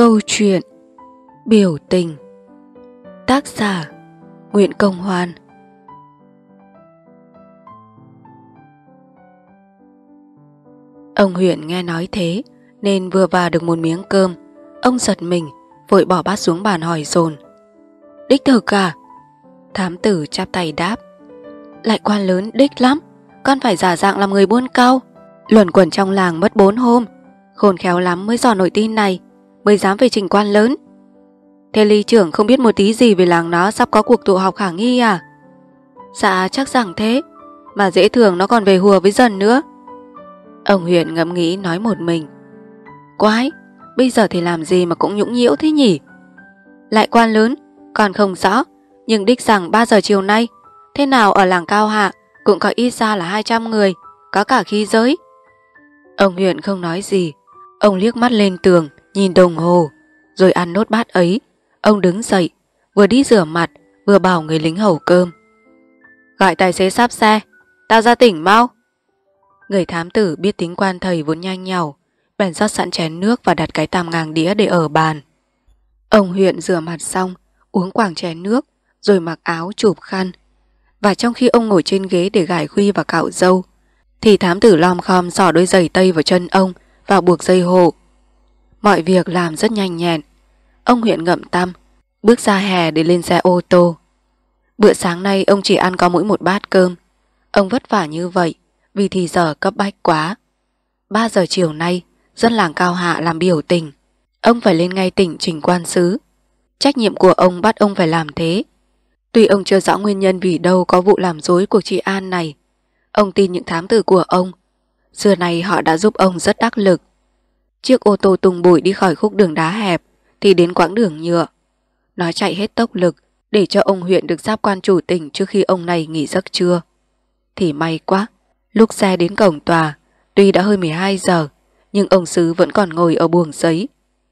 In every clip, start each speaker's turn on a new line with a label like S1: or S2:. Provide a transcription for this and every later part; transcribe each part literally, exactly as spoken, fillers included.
S1: Câu chuyện Biểu tình. Tác giả Nguyễn Công Hoan. Ông Huyện nghe nói thế nên vừa vào được một miếng cơm, ông giật mình, vội bỏ bát xuống bàn hỏi dồn: "Đích thực à?" Thám tử chắp tay đáp: "Lại quan lớn đích lắm, con phải giả dạng làm người buôn cau, luẩn quẩn trong làng mất bốn hôm, khôn khéo lắm mới dò nổi tin này, mới dám về trình quan lớn. Thế lý trưởng không biết một tí gì về làng nó sắp có cuộc tụ họp khả nghi à?" "Dạ chắc rằng thế, mà dễ thường nó còn về hùa với dần nữa." Ông Huyện ngẫm nghĩ nói một mình: "Quái, bây giờ thì làm gì mà cũng nhũng nhiễu thế nhỉ? Lại quan lớn, còn không rõ, nhưng đích rằng ba giờ chiều nay, thế nào ở làng Cao Hạ cũng có ít ra là hai trăm người, có cả khí giới." Ông Huyện không nói gì, ông liếc mắt lên tường, nhìn đồng hồ, rồi ăn nốt bát ấy. Ông đứng dậy, vừa đi rửa mặt, vừa bảo người lính hầu cơm: "Gọi tài xế sắp xe, tao ra tỉnh mau." Người thám tử biết tính quan thầy vốn nhanh nhảu, bèn rót sẵn chén nước và đặt cái tam ngang đĩa để ở bàn. Ông Huyện rửa mặt xong, uống quảng chén nước, rồi mặc áo chụp khăn. Và trong khi ông ngồi trên ghế để gài khuy và cạo râu, thì thám tử lom khom xỏ đôi giày tây vào chân ông và buộc dây hộ. Mọi việc làm rất nhanh nhẹn. Ông Huyện ngậm tăm, bước ra hè để lên xe ô tô. Bữa sáng nay ông chỉ ăn có mỗi một bát cơm. Ông vất vả như vậy vì thì giờ cấp bách quá. Ba giờ chiều nay, dân làng Cao Hạ làm biểu tình. Ông phải lên ngay tỉnh trình quan xứ. Trách nhiệm của ông bắt ông phải làm thế. Tuy ông chưa rõ nguyên nhân vì đâu có vụ làm dối cuộc trị an này, ông tin những thám tử của ông. Xưa này họ đã giúp ông rất đắc lực. Chiếc ô tô tung bụi đi khỏi khúc đường đá hẹp thì đến quãng đường nhựa. Nó chạy hết tốc lực để cho ông Huyện được giáp quan chủ tỉnh trước khi ông này nghỉ giấc trưa. Thì may quá, lúc xe đến cổng tòa, tuy đã hơi mười hai giờ, nhưng ông xứ vẫn còn ngồi ở buồng giấy.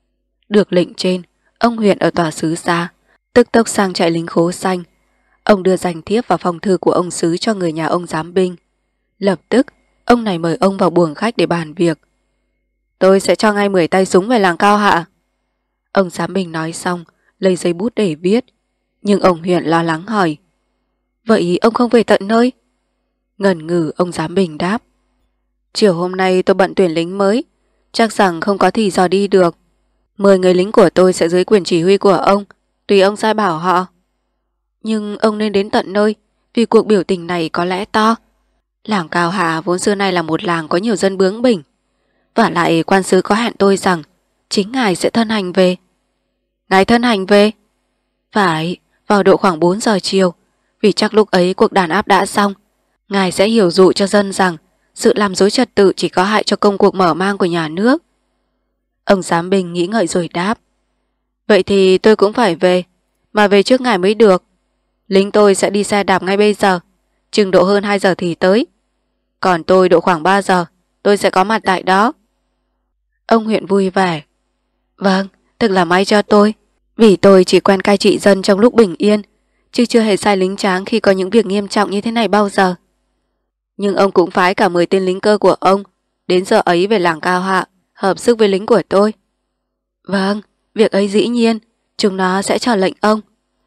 S1: Được lệnh trên, ông Huyện ở tòa xứ xa, tức tốc sang trại lính Khố Xanh. Ông đưa danh thiếp vào phòng thư của ông xứ cho người nhà ông giám binh. Lập tức, ông này mời ông vào buồng khách để bàn việc. "Tôi sẽ cho ngay mười tay súng về làng Cao Hạ." Ông giám binh nói xong, lấy giấy bút để viết. Nhưng ông Huyện lo lắng hỏi: "Vậy ông không về tận nơi?" Ngần ngừ, ông giám binh đáp: "Chiều hôm nay tôi bận tuyển lính mới, chắc rằng không có thì giờ đi được. Mười người lính của tôi sẽ dưới quyền chỉ huy của ông, tùy ông sai bảo họ." "Nhưng ông nên đến tận nơi, vì cuộc biểu tình này có lẽ to. Làng Cao Hạ vốn xưa nay là một làng có nhiều dân bướng bỉnh. Và lại quan sứ có hẹn tôi rằng chính ngài sẽ thân hành về." "Ngài thân hành về?" "Phải, vào độ khoảng bốn giờ chiều, vì chắc lúc ấy cuộc đàn áp đã xong. Ngài sẽ hiểu dụ cho dân rằng sự làm dối trật tự chỉ có hại cho công cuộc mở mang của nhà nước." Ông giám binh nghĩ ngợi rồi đáp: "Vậy thì tôi cũng phải về, mà về trước ngài mới được. Lính tôi sẽ đi xe đạp ngay bây giờ, chừng độ hơn hai giờ thì tới. Còn tôi độ khoảng ba giờ, tôi sẽ có mặt tại đó." Ông Huyện vui vẻ: "Vâng, thật là may cho tôi, vì tôi chỉ quen cai trị dân trong lúc bình yên, chứ chưa hề sai lính tráng khi có những việc nghiêm trọng như thế này bao giờ. Nhưng ông cũng phái cả mười tên lính cơ của ông đến giờ ấy về làng Cao Hạ, hợp sức với lính của tôi." "Vâng, việc ấy dĩ nhiên, chúng nó sẽ chờ lệnh ông."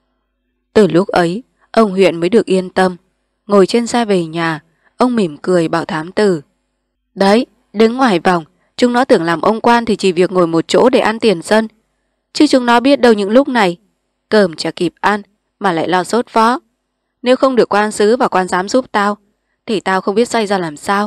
S1: Từ lúc ấy, ông Huyện mới được yên tâm. Ngồi trên xe về nhà, ông mỉm cười bảo thám tử: "Đấy, đứng ngoài vòng, chúng nó tưởng làm ông quan thì chỉ việc ngồi một chỗ để ăn tiền dân. Chứ chúng nó biết đâu những lúc này, cơm chả kịp ăn mà lại lo sốt vó. Nếu không được quan sứ và quan giám giúp tao, thì tao không biết xoay ra làm sao.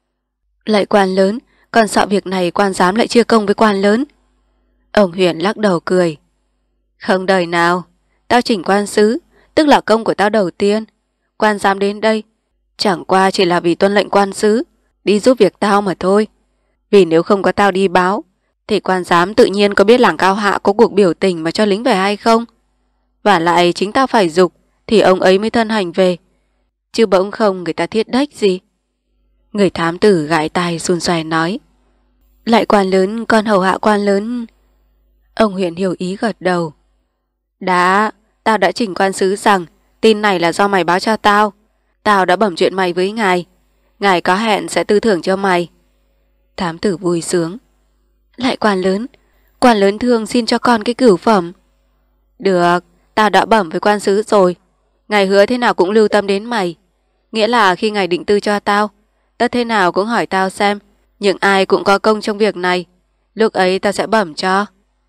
S1: Lại quan lớn, còn sợ việc này quan giám lại chia công với quan lớn." Ông Huyện lắc đầu cười: "Không đời nào, tao chỉnh quan sứ, tức là công của tao đầu tiên. Quan giám đến đây, chẳng qua chỉ là vì tuân lệnh quan sứ, đi giúp việc tao mà thôi. Vì nếu không có tao đi báo, thì quan giám tự nhiên có biết làng Cao Hạ có cuộc biểu tình mà cho lính về hay không. Và lại chính tao phải giục, thì ông ấy mới thân hành về. Chứ bỗng không người ta thiết đách gì." Người thám tử gãi tai xun xoe nói: "Lại quan lớn, con hầu hạ quan lớn." Ông Huyện hiểu ý gật đầu: "Đã, tao đã chỉnh quan sứ rằng tin này là do mày báo cho tao. Tao đã bẩm chuyện mày với ngài. Ngài có hẹn sẽ tư thưởng cho mày." Thám tử vui sướng: "Lại quan lớn, Quan lớn thương xin cho con cái cửu phẩm. Được, tao đã bẩm với quan sứ rồi. Ngài hứa thế nào cũng lưu tâm đến mày. Nghĩa là khi ngài định tư cho tao, tất thế nào cũng hỏi tao xem những ai cũng có công trong việc này. Lúc ấy tao sẽ bẩm cho.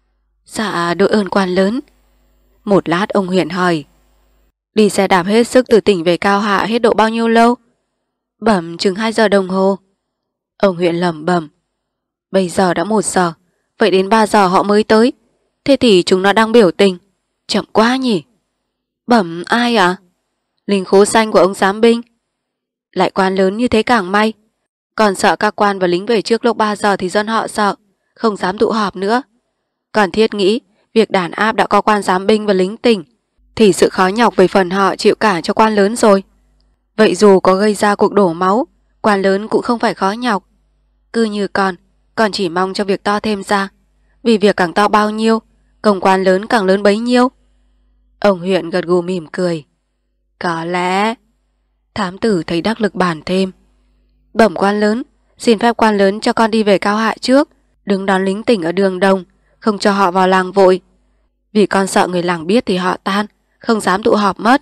S1: Dạ đội ơn quan lớn. Một lát ông huyện hỏi, đi xe đạp hết sức từ tỉnh về Cao Hạ hết độ bao nhiêu lâu? Bẩm chừng hai giờ đồng hồ. Ông huyện lẩm bẩm, bây giờ đã một giờ, vậy đến ba giờ họ mới tới. Thế thì chúng nó đang biểu tình. Chậm quá nhỉ. Bẩm ai ạ? À? Lính khố xanh của ông giám binh. Lại quan lớn như thế càng may. Còn sợ các quan và lính về trước lúc ba giờ thì dân họ sợ, không dám tụ họp nữa. Còn thiết nghĩ việc đàn áp đã có quan giám binh và lính tỉnh, thì sự khó nhọc về phần họ chịu cả cho quan lớn rồi. Vậy dù có gây ra cuộc đổ máu, quan lớn cũng không phải khó nhọc. Cứ như con, con chỉ mong cho việc to thêm ra. Vì việc càng to bao nhiêu, công quan lớn càng lớn bấy nhiêu. Ông huyện gật gù mỉm cười. Có lẽ. Thám tử thấy đắc lực bàn thêm. Bẩm quan lớn, xin phép quan lớn cho con đi về Cao Hạ trước, đứng đón lính tỉnh ở đường đồng, không cho họ vào làng vội. Vì con sợ người làng biết thì họ tan, không dám tụ họp mất.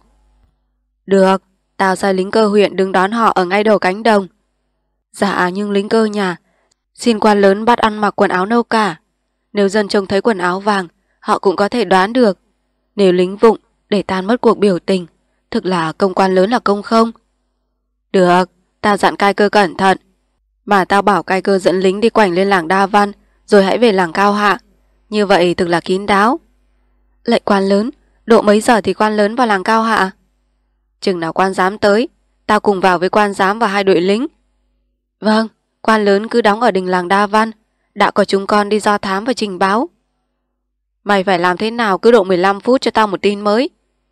S1: Được, tao sai lính cơ huyện đứng đón họ ở ngay đầu cánh đồng. Dạ nhưng lính cơ nhà, xin quan lớn bắt ăn mặc quần áo nâu cả. Nếu dân trông thấy quần áo vàng, họ cũng có thể đoán được. Nếu lính vụng để tan mất cuộc biểu tình, thực là công quan lớn là công không. Được, tao dặn cai cơ cẩn thận. Mà tao bảo cai cơ dẫn lính đi quảnh lên làng Đa Văn, rồi hãy về làng Cao Hạ. Như vậy thực là kín đáo. Lệnh quan lớn, độ mấy giờ thì quan lớn vào làng Cao Hạ? Chừng nào quan giám tới, tao cùng vào với quan giám và hai đội lính. Vâng, quan lớn cứ đóng ở đình làng Đa Văn, đã có chúng con đi do thám và trình báo. Mày phải làm thế nào cứ độ mười lăm phút cho tao một tin mới.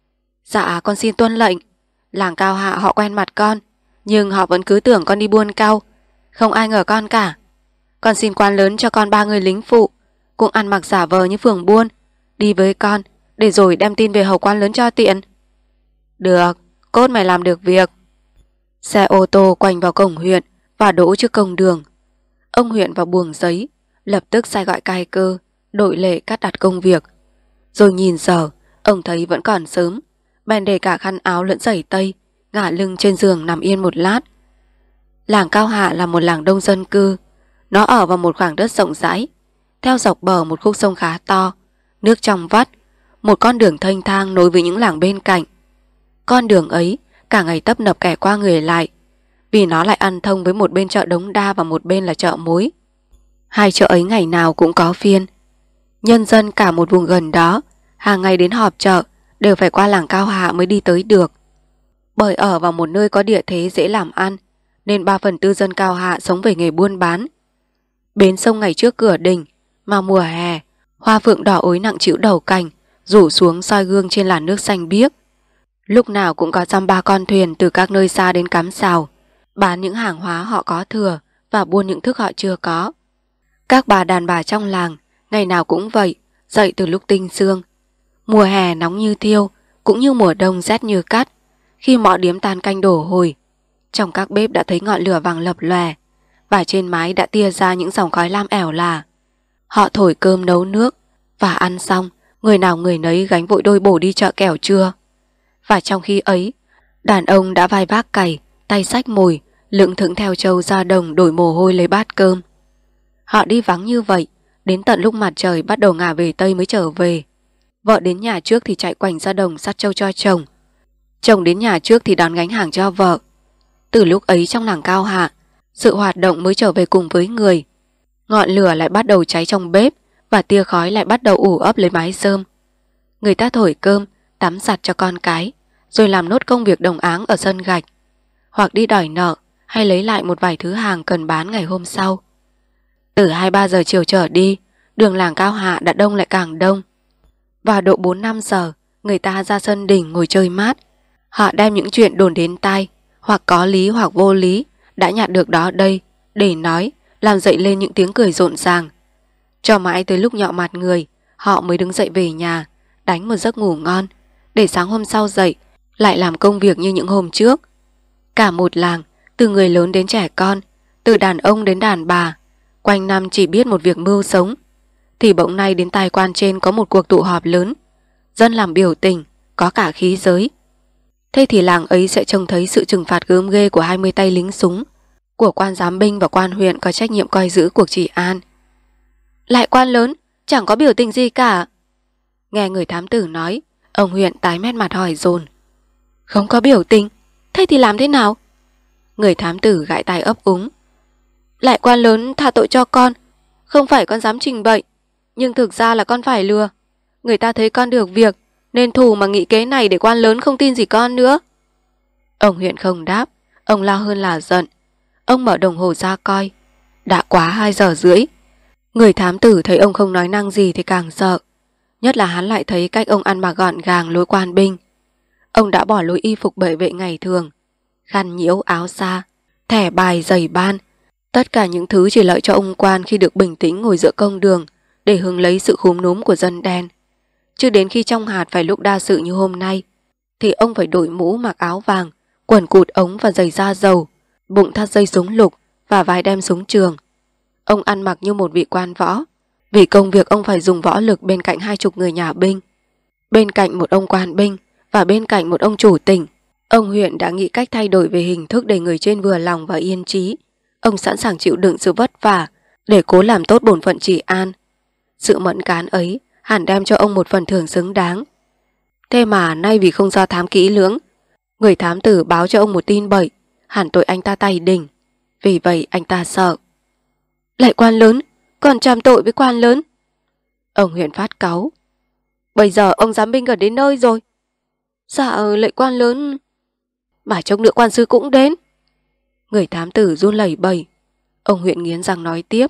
S1: Dạ con xin tuân lệnh. Làng Cao Hạ họ quen mặt con, nhưng họ vẫn cứ tưởng con đi buôn cao. Không ai ngờ con cả. Con xin quan lớn cho con ba người lính phụ, cũng ăn mặc giả vờ như phường buôn, đi với con, để rồi đem tin về hầu quan lớn cho tiện. Được, cốt mày làm được việc. Xe ô tô quanh vào cổng huyện và đỗ trước cổng đường. Ông huyện vào buồng giấy, lập tức sai gọi cai cơ, đội lệ cắt đặt công việc. Rồi nhìn giờ, ông thấy vẫn còn sớm, bèn để cả khăn áo lẫn giày tây, ngả lưng trên giường nằm yên một lát. Làng Cao Hạ là một làng đông dân cư. Nó ở vào một khoảng đất rộng rãi, theo dọc bờ một khúc sông khá to, nước trong vắt, một con đường thênh thang nối với những làng bên cạnh. Con đường ấy cả ngày tấp nập kẻ qua người lại, vì nó lại ăn thông với một bên chợ Đống Đa và một bên là chợ Mối. Hai chợ ấy ngày nào cũng có phiên. Nhân dân cả một vùng gần đó hàng ngày đến họp chợ đều phải qua làng Cao Hạ mới đi tới được. Bởi ở vào một nơi có địa thế dễ làm ăn, nên ba phần tư dân Cao Hạ sống về nghề buôn bán. Bến sông ngày trước cửa đình, mà mùa hè, hoa phượng đỏ ối nặng chịu đầu cành, rủ xuống soi gương trên làn nước xanh biếc. Lúc nào cũng có dăm ba con thuyền từ các nơi xa đến cắm sào, bán những hàng hóa họ có thừa và buôn những thức họ chưa có. Các bà đàn bà trong làng ngày nào cũng vậy, dậy từ lúc tinh sương. Mùa hè nóng như thiêu, cũng như mùa đông rét như cắt. Khi mọi điếm tan canh đổ hồi, trong các bếp đã thấy ngọn lửa vàng lập lòe, và trên mái đã tia ra những dòng khói lam ẻo là. Họ thổi cơm nấu nước, và ăn xong, người nào người nấy gánh vội đôi bổ đi chợ kẻo trưa. Và trong khi ấy, đàn ông đã vai vác cày, tay xách mồi, lững thững theo trâu ra đồng đổi mồ hôi lấy bát cơm. Họ đi vắng như vậy, đến tận lúc mặt trời bắt đầu ngả về Tây mới trở về. Vợ đến nhà trước thì chạy quanh ra đồng sắt trâu cho chồng. Chồng đến nhà trước thì đón gánh hàng cho vợ. Từ lúc ấy trong làng Cao Hạ, sự hoạt động mới trở về cùng với người. Ngọn lửa lại bắt đầu cháy trong bếp, và tia khói lại bắt đầu ủ ấp lấy mái rơm. Người ta thổi cơm, tắm giặt cho con cái, rồi làm nốt công việc đồng áng ở sân gạch, hoặc đi đòi nợ hay lấy lại một vài thứ hàng cần bán ngày hôm sau. Từ hai ba giờ chiều trở đi, đường làng Cao Hạ đã đông lại càng đông. Vào độ bốn năm giờ, người ta ra sân đình ngồi chơi mát. Họ đem những chuyện đồn đến tai, hoặc có lý hoặc vô lý, đã nhặt được đó đây, để nói, làm dậy lên những tiếng cười rộn ràng. Cho mãi tới lúc nhọ mặt người, họ mới đứng dậy về nhà, đánh một giấc ngủ ngon, để sáng hôm sau dậy, lại làm công việc như những hôm trước. Cả một làng, từ người lớn đến trẻ con, từ đàn ông đến đàn bà, quanh năm chỉ biết một việc mưu sống. thì bỗng nay đến tai quan trên có một cuộc tụ họp lớn, dân làm biểu tình, có cả khí giới. Thế thì làng ấy sẽ trông thấy sự trừng phạt gớm ghê của hai mươi tay lính súng, của quan giám binh và quan huyện có trách nhiệm coi giữ cuộc trị an. Lại quan lớn, chẳng có biểu tình gì cả. Nghe người thám tử nói, ông huyện tái mét mặt hỏi dồn. Không có biểu tình, thế thì làm thế nào? Người thám tử gãi tai ấp úng. Lại quan lớn tha tội cho con, không phải con dám trình bậy, nhưng thực ra là con phải lừa. Người ta thấy con được việc, nên thù mà nghĩ kế này để quan lớn không tin gì con nữa. Ông huyện không đáp, ông lo hơn là giận. Ông mở đồng hồ ra coi, đã quá hai giờ rưỡi. Người thám tử thấy ông không nói năng gì thì càng sợ, nhất là hắn lại thấy cách ông ăn mặc gọn gàng lối quan binh. Ông đã bỏ lối y phục bệ vệ ngày thường, khăn nhiễu áo xa, thẻ bài giày ban, tất cả những thứ chỉ lợi cho ông quan khi được bình tĩnh ngồi giữa công đường để hứng lấy sự khúm núm của dân đen. Chứ đến khi trong hạt phải lúc đa sự như hôm nay, thì ông phải đội mũ mặc áo vàng, quần cụt ống và giày da dầu, bụng thắt dây súng lục và vai đem súng trường. Ông ăn mặc như một vị quan võ, vì công việc ông phải dùng võ lực bên cạnh hai chục người nhà binh, bên cạnh một ông quan binh và bên cạnh một ông chủ tỉnh. Ông huyện đã nghĩ cách thay đổi về hình thức để người trên vừa lòng và yên trí. Ông sẵn sàng chịu đựng sự vất vả để cố làm tốt bổn phận trị an. Sự mẫn cán ấy hẳn đem cho ông một phần thưởng xứng đáng. Thế mà nay vì không do thám kỹ lưỡng, người thám tử báo cho ông một tin bậy, hẳn tội anh ta tày đình. Vì vậy anh ta sợ. Lại quan lớn, còn trăm tội với quan lớn. Ông huyện phát cáu. Bây giờ ông giám binh gần đến nơi rồi. Dạ lệnh quan lớn. Mà chốc nữa quan sư cũng đến. Người thám tử run lẩy bẩy. Ông huyện nghiến răng nói tiếp.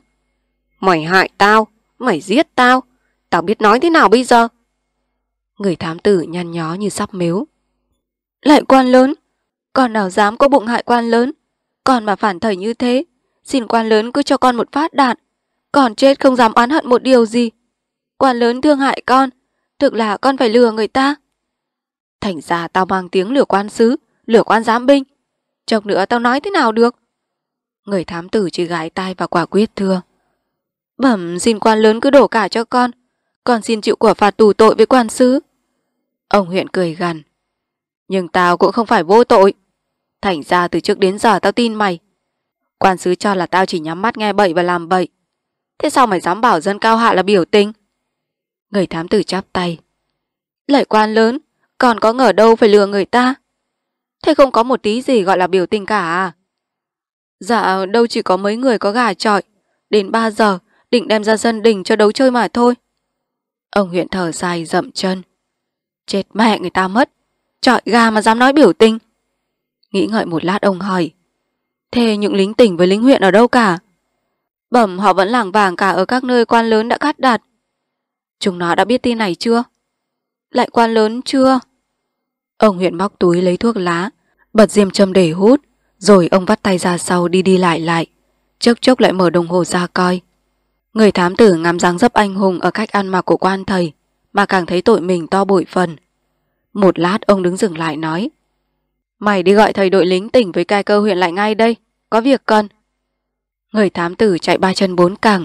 S1: Mày hại tao, mày giết tao, tao biết nói thế nào bây giờ? Người thám tử nhăn nhó như sắp mếu. Lại quan lớn, con nào dám có bụng hại quan lớn. Con mà phản thầy như thế, xin quan lớn cứ cho con một phát đạn. Còn chết không dám oán hận một điều gì. Quan lớn thương hại con, thực là con phải lừa người ta. Thành ra tao mang tiếng lừa quan sứ, lừa quan giám binh. Chốc nữa tao nói thế nào được? Người thám tử chỉ gãi tai và quả quyết thưa. Bẩm xin quan lớn cứ đổ cả cho con. Con xin chịu quả phạt tù tội với quan sứ. Ông huyện cười gằn. Nhưng tao cũng không phải vô tội. Thành ra từ trước đến giờ tao tin mày. Quan sứ cho là tao chỉ nhắm mắt nghe bậy và làm bậy. Thế sao mày dám bảo dân Cao Hạ là biểu tình? Người thám tử chắp tay. Lạy quan lớn, còn có ngờ đâu phải lừa người ta. Thế không có một tí gì gọi là biểu tình cả à? Dạ đâu chỉ có mấy người có gà chọi. Đến ba giờ định đem ra sân đình cho đấu chơi mà thôi. Ông huyện thở dài dậm chân. Chết mẹ người ta mất. Chọi gà mà dám nói biểu tình. Nghĩ ngợi một lát ông hỏi. Thế những lính tỉnh với lính huyện ở đâu cả? Bẩm họ vẫn lảng vảng cả ở các nơi quan lớn đã cắt đặt. Chúng nó đã biết tin này chưa? Lại quan lớn chưa? Ông huyện móc túi lấy thuốc lá, bật diêm châm để hút, rồi ông vắt tay ra sau đi đi lại lại, chốc chốc lại mở đồng hồ ra coi. Người thám tử ngắm dáng dấp anh hùng ở cách ăn mặc của quan thầy, mà càng thấy tội mình to bội phần. Một lát ông đứng dừng lại nói. Mày đi gọi thầy đội lính tỉnh với cai cơ huyện lại ngay đây, có việc cần. Người thám tử chạy ba chân bốn cẳng.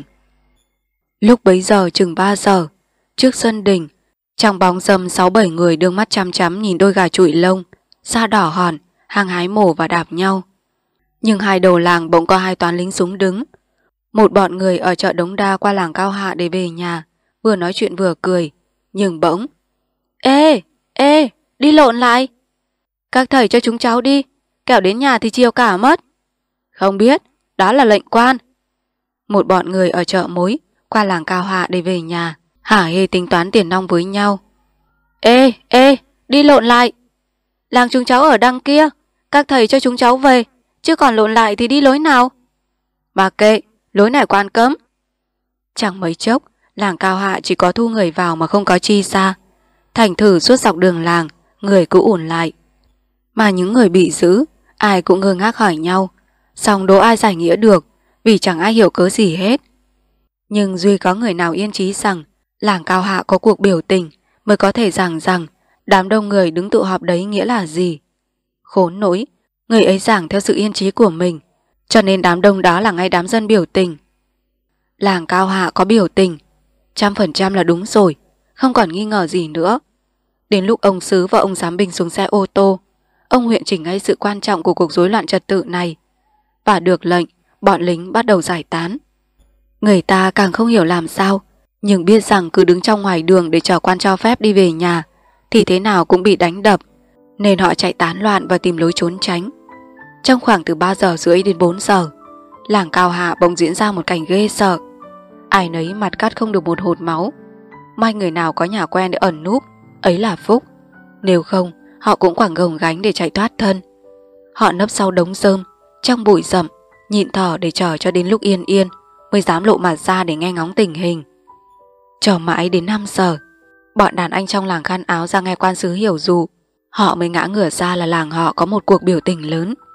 S1: Lúc bấy giờ chừng ba giờ, trước sân đình, trong bóng râm sáu bảy người đương mắt chăm chăm nhìn đôi gà trụi lông, da đỏ hòn, hăng hái mổ và đạp nhau. Nhưng hai đầu làng bỗng có hai toán lính súng đứng. Một bọn người ở chợ Đống Đa qua làng Cao Hạ để về nhà, vừa nói chuyện vừa cười, nhưng bỗng. Ê, ê, đi lộn lại. Các thầy cho chúng cháu đi, kẻo đến nhà thì chiều cả mất. Không biết, đó là lệnh quan. Một bọn người ở chợ Mối qua làng Cao Hạ để về nhà, hả hê tính toán tiền nong với nhau. Ê, ê, đi lộn lại. Làng chúng cháu ở đằng kia, các thầy cho chúng cháu về, chứ còn lộn lại thì đi lối nào? Mà kệ, lối này quan cấm. Chẳng mấy chốc, làng Cao Hạ chỉ có thu người vào mà không có chi ra. Thành thử suốt dọc đường làng, người cứ ùn lại. Mà những người bị giữ, ai cũng ngơ ngác hỏi nhau, song đố ai giải nghĩa được, vì chẳng ai hiểu cớ gì hết. Nhưng duy có người nào yên chí rằng làng Cao Hạ có cuộc biểu tình mới có thể giảng rằng đám đông người đứng tụ họp đấy nghĩa là gì. Khốn nỗi, người ấy giảng theo sự yên trí của mình, cho nên đám đông đó là ngay đám dân biểu tình. Làng Cao Hạ có biểu tình, Trăm phần trăm là đúng rồi, không còn nghi ngờ gì nữa. Đến lúc ông Sứ và ông Giám Binh xuống xe ô tô, ông huyện chỉnh ngay sự quan trọng của cuộc rối loạn trật tự này. Và được lệnh, bọn lính bắt đầu giải tán. Người ta càng không hiểu làm sao, nhưng biết rằng cứ đứng trong ngoài đường để chờ quan cho phép đi về nhà thì thế nào cũng bị đánh đập, nên họ chạy tán loạn và tìm lối trốn tránh. Trong khoảng từ ba giờ rưỡi đến bốn giờ, làng Cao Hạ bỗng diễn ra một cảnh ghê sợ. Ai nấy mặt cắt không được một hột máu. May người nào có nhà quen để ẩn núp, ấy là phúc. Nếu không, họ cũng quẳng gồng gánh để chạy thoát thân. Họ nấp sau đống rơm, trong bụi rậm, nhịn thở để chờ cho đến lúc yên yên mới dám lộ mặt ra để nghe ngóng tình hình. Chờ mãi đến năm giờ, bọn đàn anh trong làng khăn áo ra nghe quan sứ hiểu dụ, họ mới ngã ngửa ra là làng họ có một cuộc biểu tình lớn.